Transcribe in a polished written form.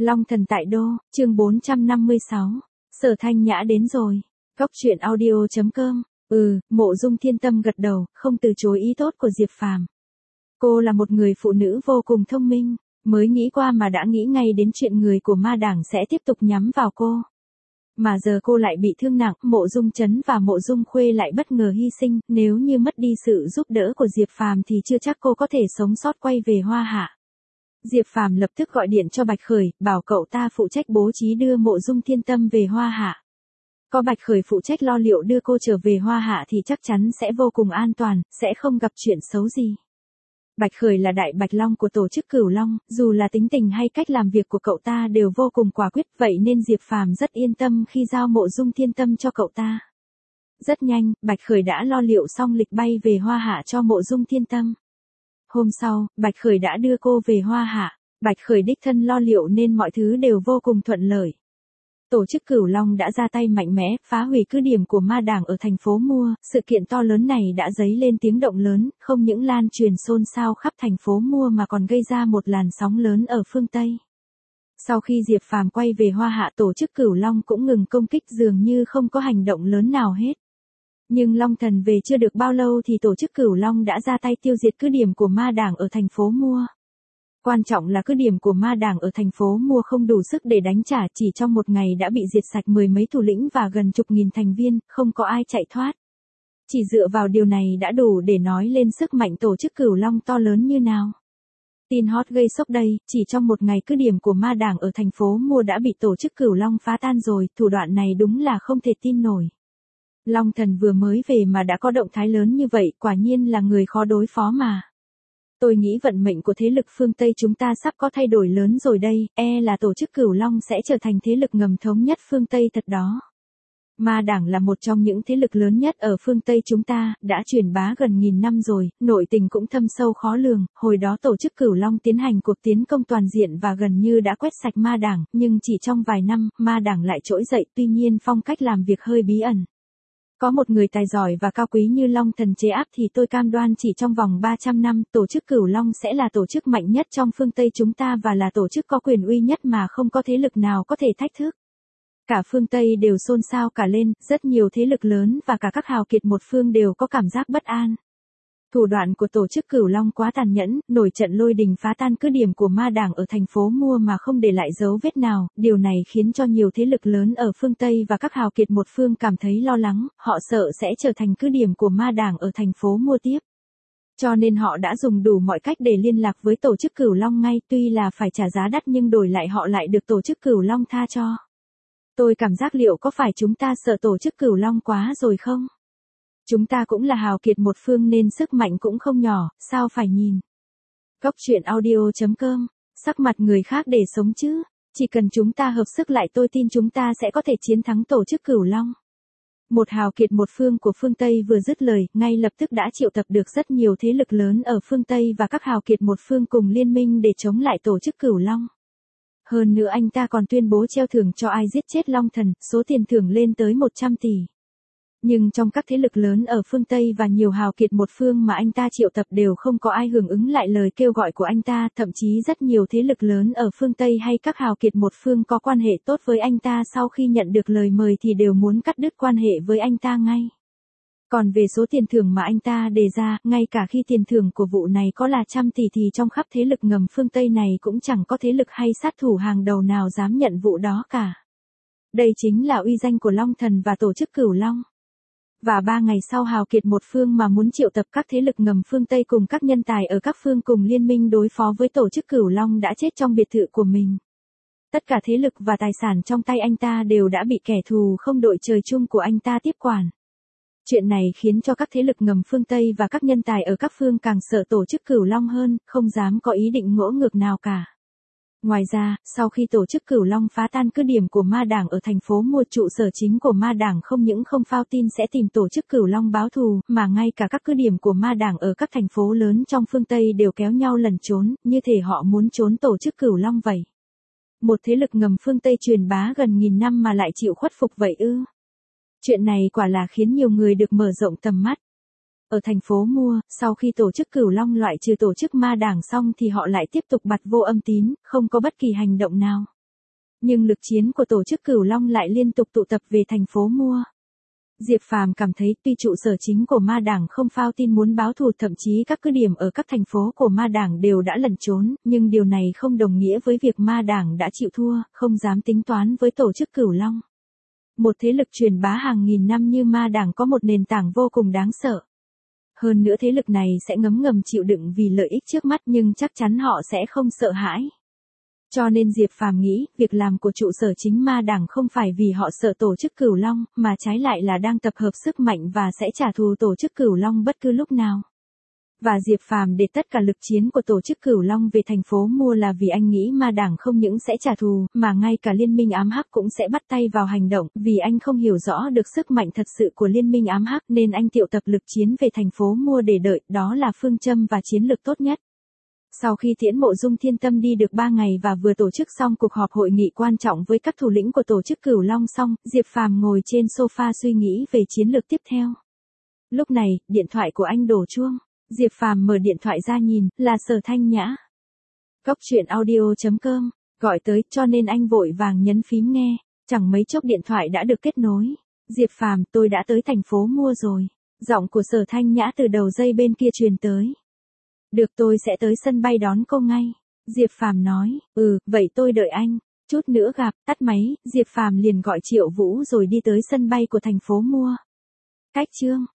Long Thần tại Đô, chương 456. Sở Thanh Nhã đến rồi. Cóc truyện audio.com. Mộ Dung Thiên Tâm gật đầu, không từ chối ý tốt của Diệp Phàm. Cô là một người phụ nữ vô cùng thông minh, mới nghĩ qua mà đã nghĩ ngay đến chuyện người của ma đảng sẽ tiếp tục nhắm vào cô. Mà giờ cô lại bị thương nặng, Mộ Dung Chấn và Mộ Dung Khuê lại bất ngờ hy sinh, nếu như mất đi sự giúp đỡ của Diệp Phàm thì chưa chắc cô có thể sống sót quay về Hoa Hạ. Diệp Phàm lập tức gọi điện cho Bạch Khởi, bảo cậu ta phụ trách bố trí đưa Mộ Dung Thiên Tâm về Hoa Hạ. Có Bạch Khởi phụ trách lo liệu đưa cô trở về Hoa Hạ thì chắc chắn sẽ vô cùng an toàn, sẽ không gặp chuyện xấu gì. Bạch Khởi là đại bạch long của tổ chức Cửu Long, dù là tính tình hay cách làm việc của cậu ta đều vô cùng quả quyết, vậy nên Diệp Phàm rất yên tâm khi giao Mộ Dung Thiên Tâm cho cậu ta. Rất nhanh, Bạch Khởi đã lo liệu xong lịch bay về Hoa Hạ cho Mộ Dung Thiên Tâm. Hôm sau, Bạch Khởi đã đưa cô về Hoa Hạ. Bạch Khởi đích thân lo liệu nên mọi thứ đều vô cùng thuận lợi. Tổ chức Cửu Long đã ra tay mạnh mẽ, phá hủy cứ điểm của ma đảng ở thành phố Mua. Sự kiện to lớn này đã dấy lên tiếng động lớn, không những lan truyền xôn xao khắp thành phố Mua mà còn gây ra một làn sóng lớn ở phương Tây. Sau khi Diệp Phàm quay về Hoa Hạ, tổ chức Cửu Long cũng ngừng công kích, dường như không có hành động lớn nào hết. Nhưng Long Thần về chưa được bao lâu thì tổ chức Cửu Long đã ra tay tiêu diệt cứ điểm của ma đảng ở thành phố Mua. Quan trọng là cứ điểm của ma đảng ở thành phố Mua không đủ sức để đánh trả, chỉ trong một ngày đã bị diệt sạch mười mấy thủ lĩnh và gần chục nghìn thành viên, không có ai chạy thoát. Chỉ dựa vào điều này đã đủ để nói lên sức mạnh tổ chức Cửu Long to lớn như nào. Tin hot gây sốc đây, chỉ trong một ngày cứ điểm của ma đảng ở thành phố Mua đã bị tổ chức Cửu Long phá tan rồi, thủ đoạn này đúng là không thể tin nổi. Long Thần vừa mới về mà đã có động thái lớn như vậy, quả nhiên là người khó đối phó mà. Tôi nghĩ vận mệnh của thế lực phương Tây chúng ta sắp có thay đổi lớn rồi đây, là tổ chức Cửu Long sẽ trở thành thế lực ngầm thống nhất phương Tây thật đó. Ma đảng là một trong những thế lực lớn nhất ở phương Tây chúng ta, đã truyền bá gần nghìn năm rồi, nội tình cũng thâm sâu khó lường, hồi đó tổ chức Cửu Long tiến hành cuộc tiến công toàn diện và gần như đã quét sạch ma đảng, nhưng chỉ trong vài năm, ma đảng lại trỗi dậy, tuy nhiên phong cách làm việc hơi bí ẩn. Có một người tài giỏi và cao quý như Long Thần chế áp thì tôi cam đoan chỉ trong vòng 300 năm, tổ chức Cửu Long sẽ là tổ chức mạnh nhất trong phương Tây chúng ta và là tổ chức có quyền uy nhất mà không có thế lực nào có thể thách thức. Cả phương Tây đều xôn xao cả lên, rất nhiều thế lực lớn và cả các hào kiệt một phương đều có cảm giác bất an. Thủ đoạn của tổ chức Cửu Long quá tàn nhẫn, nổi trận lôi đình phá tan cứ điểm của ma đảng ở thành phố Mua mà không để lại dấu vết nào, điều này khiến cho nhiều thế lực lớn ở phương Tây và các hào kiệt một phương cảm thấy lo lắng, họ sợ sẽ trở thành cứ điểm của ma đảng ở thành phố Mua tiếp. Cho nên họ đã dùng đủ mọi cách để liên lạc với tổ chức Cửu Long ngay, tuy là phải trả giá đắt nhưng đổi lại họ lại được tổ chức Cửu Long tha cho. Tôi cảm giác liệu có phải chúng ta sợ tổ chức Cửu Long quá rồi không? Chúng ta cũng là hào kiệt một phương nên sức mạnh cũng không nhỏ, sao phải nhìn. Cóc truyện audio.com, sắc mặt người khác để sống chứ, chỉ cần chúng ta hợp sức lại tôi tin chúng ta sẽ có thể chiến thắng tổ chức Cửu Long. Một hào kiệt một phương của phương Tây vừa dứt lời, ngay lập tức đã triệu tập được rất nhiều thế lực lớn ở phương Tây và các hào kiệt một phương cùng liên minh để chống lại tổ chức Cửu Long. Hơn nữa anh ta còn tuyên bố treo thưởng cho ai giết chết Long Thần, số tiền thưởng lên tới 100 tỷ. Nhưng trong các thế lực lớn ở phương Tây và nhiều hào kiệt một phương mà anh ta triệu tập đều không có ai hưởng ứng lại lời kêu gọi của anh ta, thậm chí rất nhiều thế lực lớn ở phương Tây hay các hào kiệt một phương có quan hệ tốt với anh ta sau khi nhận được lời mời thì đều muốn cắt đứt quan hệ với anh ta ngay. Còn về số tiền thưởng mà anh ta đề ra, ngay cả khi tiền thưởng của vụ này có là trăm tỷ thì trong khắp thế lực ngầm phương Tây này cũng chẳng có thế lực hay sát thủ hàng đầu nào dám nhận vụ đó cả. Đây chính là uy danh của Long Thần và tổ chức Cửu Long. Và 3 ngày sau hào kiệt một phương mà muốn triệu tập các thế lực ngầm phương Tây cùng các nhân tài ở các phương cùng liên minh đối phó với tổ chức Cửu Long đã chết trong biệt thự của mình. Tất cả thế lực và tài sản trong tay anh ta đều đã bị kẻ thù không đội trời chung của anh ta tiếp quản. Chuyện này khiến cho các thế lực ngầm phương Tây và các nhân tài ở các phương càng sợ tổ chức Cửu Long hơn, không dám có ý định ngỗ ngược nào cả. Ngoài ra, sau khi tổ chức Cửu Long phá tan cứ điểm của ma đảng ở thành phố Mua, trụ sở chính của ma đảng không những không phao tin sẽ tìm tổ chức Cửu Long báo thù, mà ngay cả các cứ điểm của ma đảng ở các thành phố lớn trong phương Tây đều kéo nhau lẩn trốn, như thể họ muốn trốn tổ chức Cửu Long vậy. Một thế lực ngầm phương Tây truyền bá gần nghìn năm mà lại chịu khuất phục vậy ư? Chuyện này quả là khiến nhiều người được mở rộng tầm mắt. Ở thành phố Mua, sau khi tổ chức Cửu Long loại trừ tổ chức ma đảng xong thì họ lại tiếp tục bặt vô âm tín, không có bất kỳ hành động nào. Nhưng lực chiến của tổ chức Cửu Long lại liên tục tụ tập về thành phố mua. Diệp Phàm cảm thấy tuy trụ sở chính của ma đảng không phao tin muốn báo thù, thậm chí các cứ điểm ở các thành phố của ma đảng đều đã lẩn trốn, nhưng điều này không đồng nghĩa với việc ma đảng đã chịu thua, không dám tính toán với tổ chức Cửu Long. Một thế lực truyền bá hàng nghìn năm như ma đảng có một nền tảng vô cùng đáng sợ. Hơn nữa thế lực này sẽ ngấm ngầm chịu đựng vì lợi ích trước mắt, nhưng chắc chắn họ sẽ không sợ hãi. Cho nên Diệp Phàm nghĩ, việc làm của trụ sở chính ma đảng không phải vì họ sợ tổ chức Cửu Long, mà trái lại là đang tập hợp sức mạnh và sẽ trả thù tổ chức Cửu Long bất cứ lúc nào. Và Diệp Phàm để tất cả lực chiến của tổ chức Cửu Long về thành phố mua là vì anh nghĩ ma đảng không những sẽ trả thù, mà ngay cả liên minh ám hắc cũng sẽ bắt tay vào hành động, vì anh không hiểu rõ được sức mạnh thật sự của liên minh ám hắc nên anh triệu tập lực chiến về thành phố mua để đợi, đó là phương châm và chiến lược tốt nhất. Sau khi Tiễn Mộ Dung Thiên Tâm đi được 3 ngày và vừa tổ chức xong cuộc họp hội nghị quan trọng với các thủ lĩnh của tổ chức Cửu Long xong, Diệp Phàm ngồi trên sofa suy nghĩ về chiến lược tiếp theo. Lúc này, điện thoại của anh đổ chuông. Diệp Phàm mở điện thoại ra nhìn, là Sở Thanh Nhã. Góc truyện audio.com, gọi tới, cho nên anh vội vàng nhấn phím nghe, chẳng mấy chốc điện thoại đã được kết nối. Diệp Phàm, tôi đã tới thành phố mua rồi. Giọng của Sở Thanh Nhã từ đầu dây bên kia truyền tới. Được, tôi sẽ tới sân bay đón cô ngay. Diệp Phàm nói, vậy tôi đợi anh. Chút nữa gặp, tắt máy, Diệp Phàm liền gọi Triệu Vũ rồi đi tới sân bay của thành phố mua. Cách chương